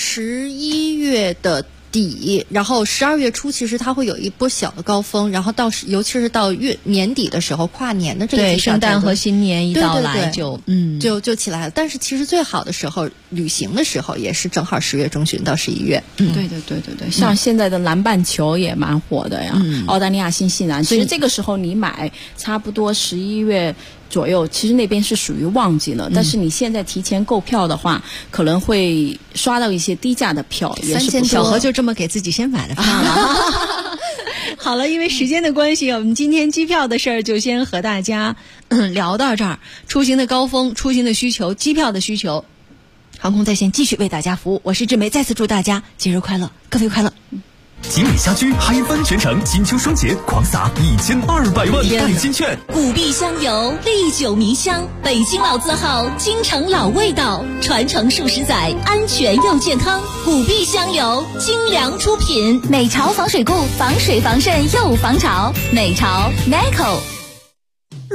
11月的底，然后12月初其实它会有一波小的高峰，然后尤其是到年底的时候，跨年的这个圣诞和新年一到来就起来了。但是其实最好的时候，旅行的时候也是正好10月中旬到11月。 对，像现在的南半球也蛮火的呀，澳大利亚、新西兰，其实这个时候你买差不多11月左右，其实那边是属于旺季了。但是你现在提前购票的话，可能会刷到一些低价的票，也是不错。 小何就这么给自己先买了票了。好了，因为时间的关系，我们今天机票的事儿就先和大家聊到这儿。出行的高峰、出行的需求、机票的需求，航空在线继续为大家服务。我是志梅，再次祝大家节日快乐，各位快乐。 锦里虾居嗨翻全城，金秋双节狂撒1200万代金券。 古碧香油，历久弥香，北京老字号，京城老味道，传承数十载，安全又健康。古碧香油，精良出品。 美潮防水固，防水防渗又防潮。美潮 Meco。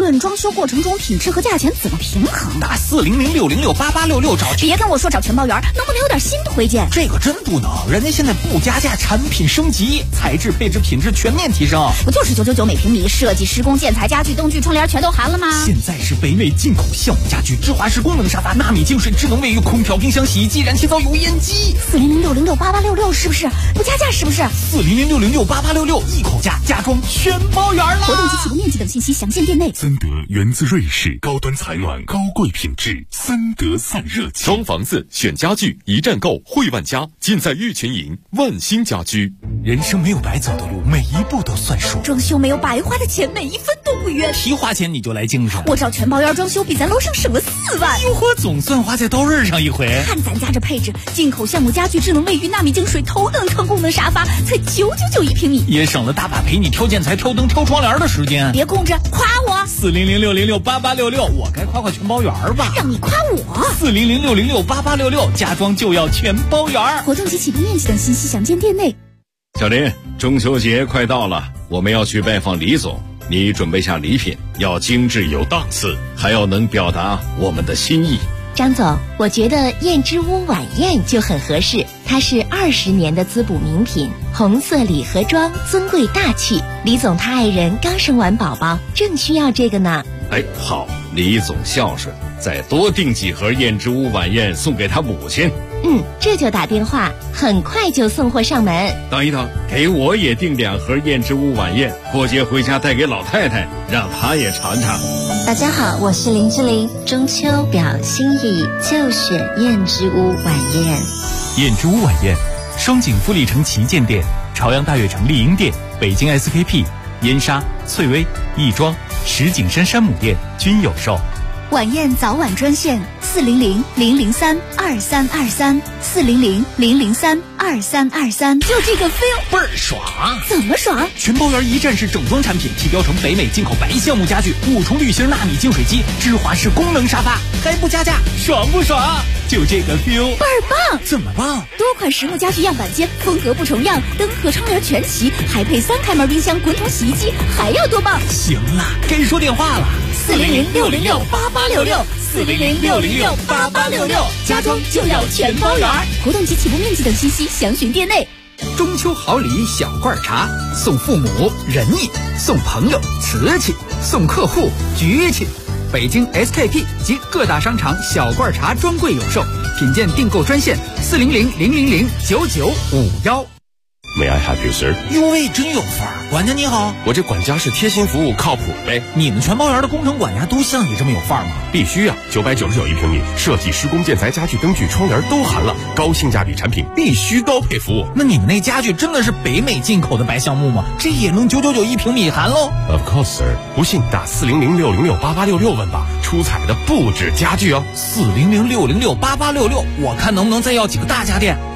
论装修过程中品质和价钱怎么平衡？ 打400-606-8866找。 别跟我说找全包园，能不能有点新推荐？ 这个真不能，人家现在不加价，产品升级，材质、配置、品质全面提升。 不就是999每平米，设计、施工、建材、家具、灯具、窗帘全都含了吗？ 现在是北美进口橡木家具、芝华士功能沙发、纳米净水、智能卫浴、空调、冰箱、洗衣机、燃气灶、油烟机。 400-606-8866是不是？不加价是不是 ？400-606-8866，一口价，家装全包圆了。 活动及起步面积等信息详见店内。 森德源自瑞士，高端采暖，高贵品质，森德散热器。 装房子选家具，一站购汇万家，尽在玉泉营万兴家居。 人生没有白走的路，每一步都算数。 装修没有白花的钱，每一分都不冤。 提花钱你就来精神， 我找全包园装修，比咱楼上省了4万。 哟呵，总算花在刀刃上一回。 看咱家这配置，进口橡木家具、智能卫浴、纳米净水、头等舱功能沙发，才999一平米， 也省了大把陪你挑建材、挑灯、挑窗帘的时间。 别空着，夸我。 400-606-8866，我该夸全包园吧？ 让你夸我。 400-606-8866，家装就要全包园。 活动及起步面积等信息详见店内。 小林，中秋节快到了，我们要去拜访李总，你准备下礼品，要精致有档次，还要能表达我们的心意。 张总，我觉得燕之屋晚宴就很合适，它是20年的滋补名品，红色礼盒装，尊贵大气。李总他爱人刚生完宝宝，正需要这个呢。 哎，好，李总孝顺，再多订几盒燕之屋晚宴送给他母亲。 这就打电话，很快就送货上门。 等一等，给我也订2盒燕之屋晚宴，过节回家带给老太太，让她也尝尝。 大家好，我是林志玲，中秋表心意就选燕之屋晚宴。 燕之屋晚宴，双井富力城旗舰店、朝阳大悦城丽婴店、北京 SKP、燕莎、翠微、亦庄、石景山山姆店均有售。 晚宴早晚专线400-003-2323，400-003-2323，就这个 feel 倍儿爽。 怎么爽？ 全包园一站式整装产品，提标成北美进口白橡木家具，5重滤芯纳米净水机，芝华士功能沙发，还不加价，爽不爽？就这个 feel 倍儿棒。 怎么棒？ 多款实木家具样板间，风格不重样，灯和窗帘全齐，还配3开门冰箱、滚筒洗衣机，还要多棒？ 行了，该说电话了。 400-606-8866，400-606-8866，家装就要全包圆。活动及起步面积等信息详询店内。 中秋好礼小罐茶，送父母仁义，送朋友瓷器，送客户局气。北京 SKP 及各大商场小罐茶专柜有售，品鉴订购专线400-000-9951。 May I help you, sir？ 哟喂，真有范儿！管家你好， 我这管家是贴心服务，靠谱呗。 你们全包园的工程管家都像你这么有范儿吗？ 必须啊！999一平米，设计、施工、建材、家具、灯具、窗帘都含了，高性价比产品必须高配服务。 那你们那家具真的是北美进口的白橡木吗？这也能999一平米含喽 ？Of course, sir。不信打400-606-8866问吧，出彩的不止家具哦。 400-606-8866，我看能不能再要几个大家电。